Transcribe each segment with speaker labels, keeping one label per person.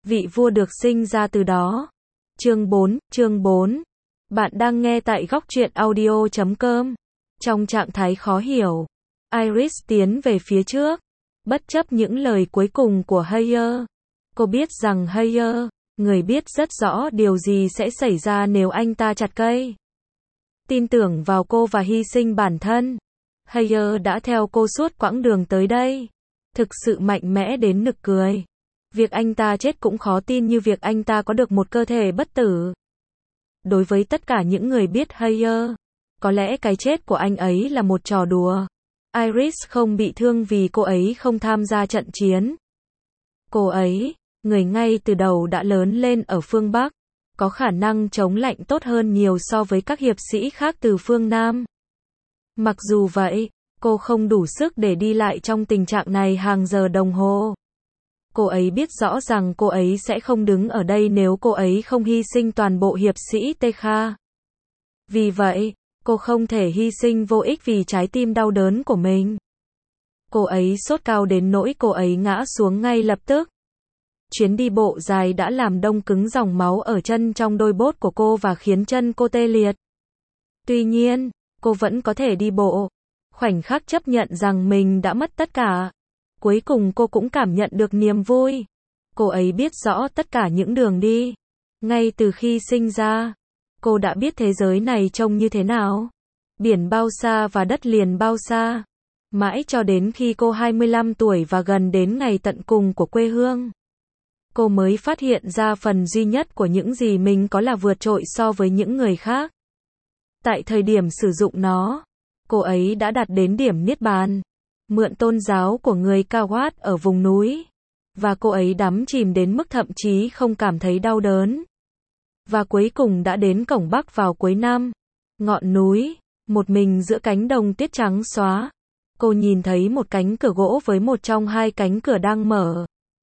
Speaker 1: vị vua được sinh ra từ đó. Chương 4. Bạn đang nghe tại góc truyện audio.com. Trong trạng thái khó hiểu, Iris tiến về phía trước, bất chấp những lời cuối cùng của Hayer. Cô biết rằng Hayer, người biết rất rõ điều gì sẽ xảy ra nếu anh ta chặt cây. Tin tưởng vào cô và hy sinh bản thân. Hayer đã theo cô suốt quãng đường tới đây. Thực sự mạnh mẽ đến nực cười. Việc anh ta chết cũng khó tin như việc anh ta có được một cơ thể bất tử. Đối với tất cả những người biết Hayer, có lẽ cái chết của anh ấy là một trò đùa. Iris không bị thương vì cô ấy không tham gia trận chiến. Cô ấy, người ngay từ đầu đã lớn lên ở phương Bắc, có khả năng chống lạnh tốt hơn nhiều so với các hiệp sĩ khác từ phương Nam. Mặc dù vậy, cô không đủ sức để đi lại trong tình trạng này hàng giờ đồng hồ. Cô ấy biết rõ rằng cô ấy sẽ không đứng ở đây nếu cô ấy không hy sinh toàn bộ hiệp sĩ Tekha. Vì vậy, cô không thể hy sinh vô ích vì trái tim đau đớn của mình. Cô ấy sốt cao đến nỗi cô ấy ngã xuống ngay lập tức. Chuyến đi bộ dài đã làm đông cứng dòng máu ở chân trong đôi bốt của cô và khiến chân cô tê liệt. Tuy nhiên, cô vẫn có thể đi bộ. Khoảnh khắc chấp nhận rằng mình đã mất tất cả. Cuối cùng cô cũng cảm nhận được niềm vui. Cô ấy biết rõ tất cả những đường đi. Ngay từ khi sinh ra, cô đã biết thế giới này trông như thế nào. Biển bao xa và đất liền bao xa. Mãi cho đến khi cô 25 tuổi và gần đến ngày tận cùng của quê hương, cô mới phát hiện ra phần duy nhất của những gì mình có là vượt trội so với những người khác. Tại thời điểm sử dụng nó, cô ấy đã đạt đến điểm niết bàn, mượn tôn giáo của người Kawat ở vùng núi, và cô ấy đắm chìm đến mức thậm chí không cảm thấy đau đớn. Và cuối cùng đã đến cổng Bắc vào cuối năm, ngọn núi, một mình giữa cánh đồng tuyết trắng xóa. Cô nhìn thấy một cánh cửa gỗ với một trong hai cánh cửa đang mở.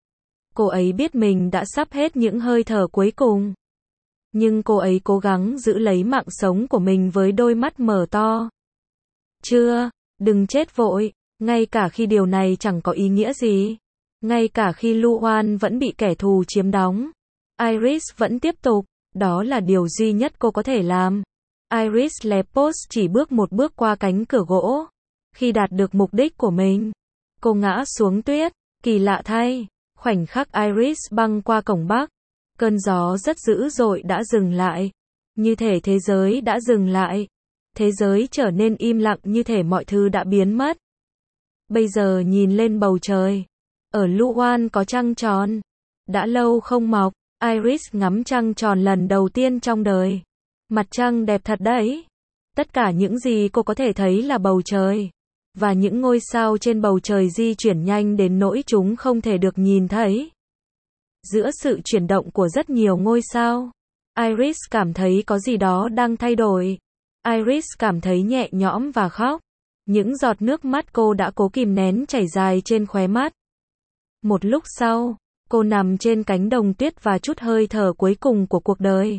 Speaker 1: Cô ấy biết mình đã sắp hết những hơi thở cuối cùng. Nhưng cô ấy cố gắng giữ lấy mạng sống của mình với đôi mắt mở to. Chưa, đừng chết vội, ngay cả khi điều này chẳng có ý nghĩa gì. Ngay cả khi Luan vẫn bị kẻ thù chiếm đóng, Iris vẫn tiếp tục, đó là điều duy nhất cô có thể làm. Iris Lepos chỉ bước một bước qua cánh cửa gỗ. Khi đạt được mục đích của mình, cô ngã xuống tuyết. Kỳ lạ thay, khoảnh khắc Iris băng qua cổng Bắc, cơn gió rất dữ dội đã dừng lại. Như thể thế giới đã dừng lại. Thế giới trở nên im lặng như thể mọi thứ đã biến mất. Bây giờ nhìn lên bầu trời. Ở Luan có trăng tròn. Đã lâu không mọc. Iris ngắm trăng tròn lần đầu tiên trong đời. Mặt trăng đẹp thật đấy. Tất cả những gì cô có thể thấy là bầu trời. Và những ngôi sao trên bầu trời di chuyển nhanh đến nỗi chúng không thể được nhìn thấy. Giữa sự chuyển động của rất nhiều ngôi sao, Iris cảm thấy có gì đó đang thay đổi. Iris cảm thấy nhẹ nhõm và khóc. Những giọt nước mắt cô đã cố kìm nén chảy dài trên khóe mắt. Một lúc sau, cô nằm trên cánh đồng tuyết và trút hơi thở cuối cùng của cuộc đời.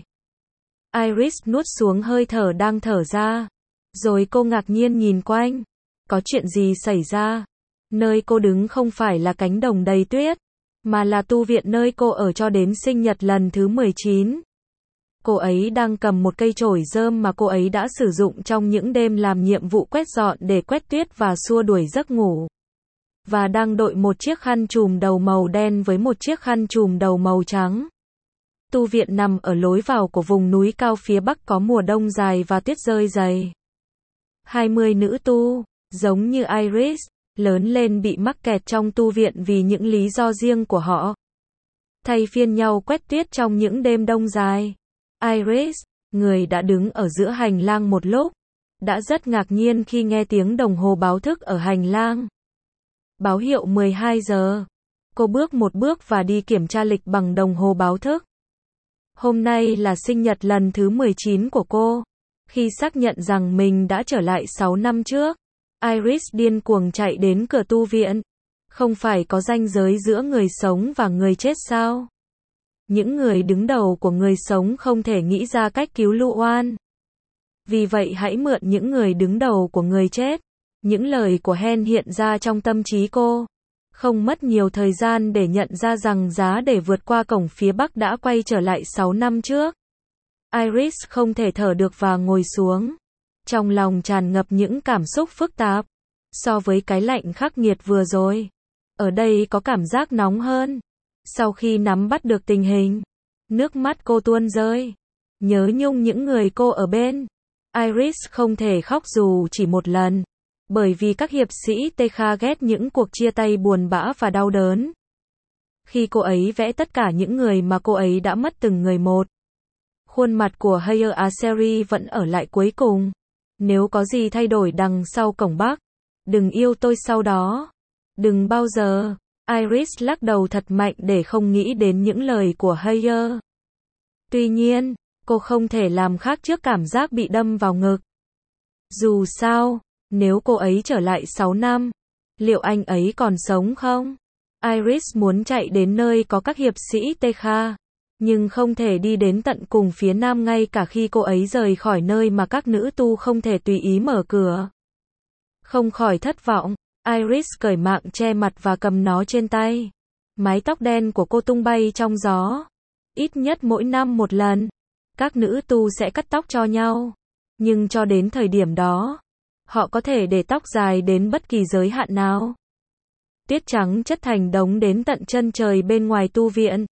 Speaker 1: Iris nuốt xuống hơi thở đang thở ra. Rồi cô ngạc nhiên nhìn quanh. Có chuyện gì xảy ra? Nơi cô đứng không phải là cánh đồng đầy tuyết, mà là tu viện nơi cô ở cho đến sinh nhật lần thứ 19. Cô ấy đang cầm một cây chổi rơm mà cô ấy đã sử dụng trong những đêm làm nhiệm vụ quét dọn để quét tuyết và xua đuổi giấc ngủ. Và đang đội một chiếc khăn trùm đầu màu đen với một chiếc khăn trùm đầu màu trắng. Tu viện nằm ở lối vào của vùng núi cao phía Bắc có mùa đông dài và tuyết rơi dày. 20 nữ tu, giống như Iris, lớn lên bị mắc kẹt trong tu viện vì những lý do riêng của họ. Thay phiên nhau quét tuyết trong những đêm đông dài. Iris, người đã đứng ở giữa hành lang một lúc, đã rất ngạc nhiên khi nghe tiếng đồng hồ báo thức ở hành lang. Báo hiệu 12 giờ. Cô bước một bước và đi kiểm tra lịch bằng đồng hồ báo thức. Hôm nay là sinh nhật lần thứ 19 của cô. Khi xác nhận rằng mình đã trở lại 6 năm trước, Iris điên cuồng chạy đến cửa tu viện. Không phải có ranh giới giữa người sống và người chết sao? Những người đứng đầu của người sống không thể nghĩ ra cách cứu Luan. Vì vậy hãy mượn những người đứng đầu của người chết. Những lời của Hen hiện ra trong tâm trí cô. Không mất nhiều thời gian để nhận ra rằng giá để vượt qua cổng phía Bắc đã quay trở lại 6 năm trước. Iris không thể thở được và ngồi xuống. Trong lòng tràn ngập những cảm xúc phức tạp. So với cái lạnh khắc nghiệt vừa rồi, ở đây có cảm giác nóng hơn. Sau khi nắm bắt được tình hình, nước mắt cô tuôn rơi. Nhớ nhung những người cô ở bên. Iris không thể khóc dù chỉ một lần. Bởi vì các hiệp sĩ Tekha ghét những cuộc chia tay buồn bã và đau đớn. Khi cô ấy vẽ tất cả những người mà cô ấy đã mất từng người một, khuôn mặt của Hayer Aseri vẫn ở lại cuối cùng. Nếu có gì thay đổi đằng sau cổng Bắc, đừng yêu tôi sau đó. Đừng bao giờ. Iris lắc đầu thật mạnh để không nghĩ đến những lời của Hayer. Tuy nhiên, cô không thể làm khác trước cảm giác bị đâm vào ngực. Dù sao, nếu cô ấy trở lại 6 năm, liệu anh ấy còn sống không? Iris muốn chạy đến nơi có các hiệp sĩ Tekha, nhưng không thể đi đến tận cùng phía nam ngay cả khi cô ấy rời khỏi nơi mà các nữ tu không thể tùy ý mở cửa. Không khỏi thất vọng, Iris cởi mạng che mặt và cầm nó trên tay. Mái tóc đen của cô tung bay trong gió. Ít nhất mỗi năm một lần, các nữ tu sẽ cắt tóc cho nhau. Nhưng cho đến thời điểm đó, họ có thể để tóc dài đến bất kỳ giới hạn nào. Tuyết trắng chất thành đống đến tận chân trời bên ngoài tu viện.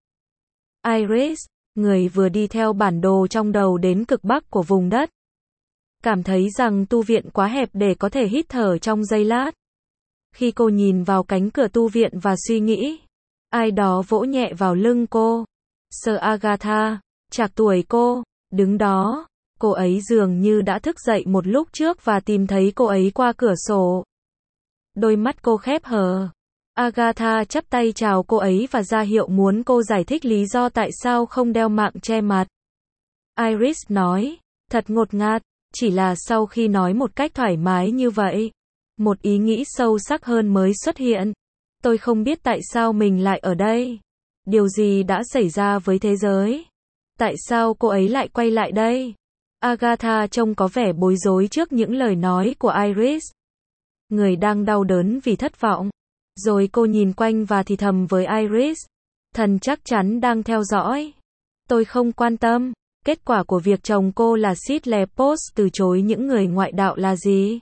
Speaker 1: Iris, người vừa đi theo bản đồ trong đầu đến cực bắc của vùng đất, cảm thấy rằng tu viện quá hẹp để có thể hít thở trong giây lát. Khi cô nhìn vào cánh cửa tu viện và suy nghĩ, ai đó vỗ nhẹ vào lưng cô. Sir Agatha, trạc tuổi cô, đứng đó. Cô ấy dường như đã thức dậy một lúc trước và tìm thấy cô ấy qua cửa sổ. Đôi mắt cô khép hờ. Agatha chắp tay chào cô ấy và ra hiệu muốn cô giải thích lý do tại sao không đeo mạng che mặt. Iris nói, thật ngột ngạt, chỉ là sau khi nói một cách thoải mái như vậy, một ý nghĩ sâu sắc hơn mới xuất hiện. Tôi không biết tại sao mình lại ở đây. Điều gì đã xảy ra với thế giới? Tại sao cô ấy lại quay lại đây? Agatha trông có vẻ bối rối trước những lời nói của Iris. Người đang đau đớn vì thất vọng. Rồi cô nhìn quanh và thì thầm với Iris. Thần chắc chắn đang theo dõi. Tôi không quan tâm. Kết quả của việc chồng cô là Sid Lepos từ chối những người ngoại đạo là gì?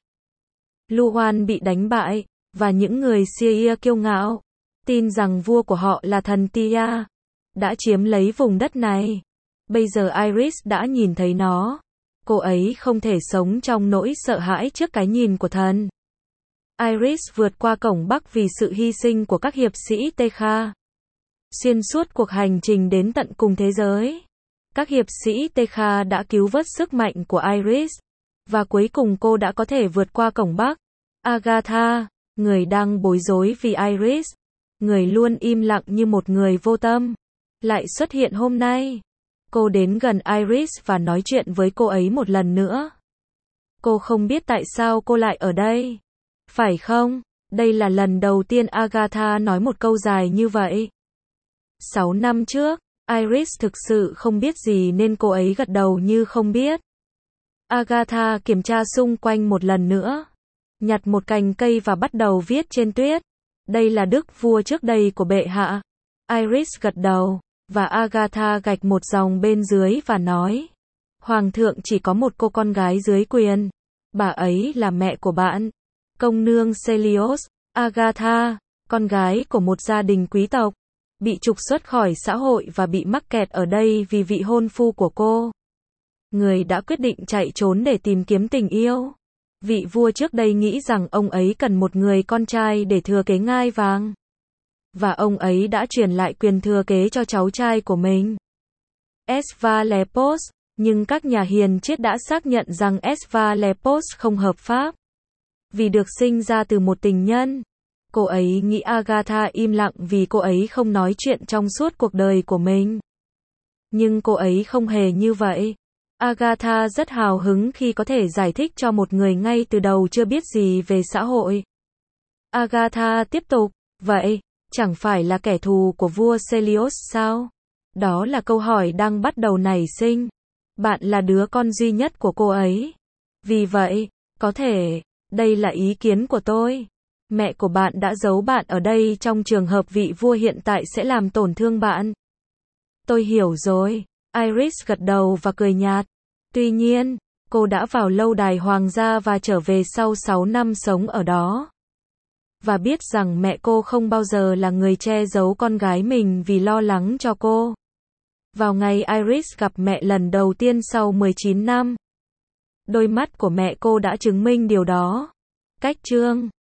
Speaker 1: Luan bị đánh bại, và những người Syria kiêu ngạo, tin rằng vua của họ là thần Tia, đã chiếm lấy vùng đất này. Bây giờ Iris đã nhìn thấy nó. Cô ấy không thể sống trong nỗi sợ hãi trước cái nhìn của thần. Iris vượt qua cổng Bắc vì sự hy sinh của các hiệp sĩ Tekha. Xuyên suốt cuộc hành trình đến tận cùng thế giới, các hiệp sĩ Tekha đã cứu vớt sức mạnh của Iris. Và cuối cùng cô đã có thể vượt qua cổng Bắc. Agatha, người đang bối rối vì Iris, người luôn im lặng như một người vô tâm, lại xuất hiện hôm nay. Cô đến gần Iris và nói chuyện với cô ấy một lần nữa. Cô không biết tại sao cô lại ở đây. Phải không? Đây là lần đầu tiên Agatha nói một câu dài như vậy. 6 năm trước, Iris thực sự không biết gì nên cô ấy gật đầu như không biết. Agatha kiểm tra xung quanh một lần nữa. Nhặt một cành cây và bắt đầu viết trên tuyết. Đây là đức vua trước đây của bệ hạ. Iris gật đầu, và Agatha gạch một dòng bên dưới và nói. Hoàng thượng chỉ có một cô con gái dưới quyền. Bà ấy là mẹ của bạn. Công nương Celios, Agatha, con gái của một gia đình quý tộc, bị trục xuất khỏi xã hội và bị mắc kẹt ở đây vì vị hôn phu của cô. Người đã quyết định chạy trốn để tìm kiếm tình yêu. Vị vua trước đây nghĩ rằng ông ấy cần một người con trai để thừa kế ngai vàng. Và ông ấy đã truyền lại quyền thừa kế cho cháu trai của mình, Esvalepos, nhưng các nhà hiền triết đã xác nhận rằng Esvalepos không hợp pháp. Vì được sinh ra từ một tình nhân. Cô ấy nghĩ Agatha im lặng vì cô ấy không nói chuyện trong suốt cuộc đời của mình. Nhưng cô ấy không hề như vậy. Agatha rất hào hứng khi có thể giải thích cho một người ngay từ đầu chưa biết gì về xã hội. Agatha tiếp tục, vậy, chẳng phải là kẻ thù của vua Celios sao? Đó là câu hỏi đang bắt đầu nảy sinh. Bạn là đứa con duy nhất của cô ấy. Vì vậy, có thể, đây là ý kiến của tôi. Mẹ của bạn đã giấu bạn ở đây trong trường hợp vị vua hiện tại sẽ làm tổn thương bạn. Tôi hiểu rồi. Iris gật đầu và cười nhạt. Tuy nhiên, cô đã vào lâu đài hoàng gia và trở về sau 6 năm sống ở đó. Và biết rằng mẹ cô không bao giờ là người che giấu con gái mình vì lo lắng cho cô. Vào ngày Iris gặp mẹ lần đầu tiên sau 19 năm, đôi mắt của mẹ cô đã chứng minh điều đó. Cách chương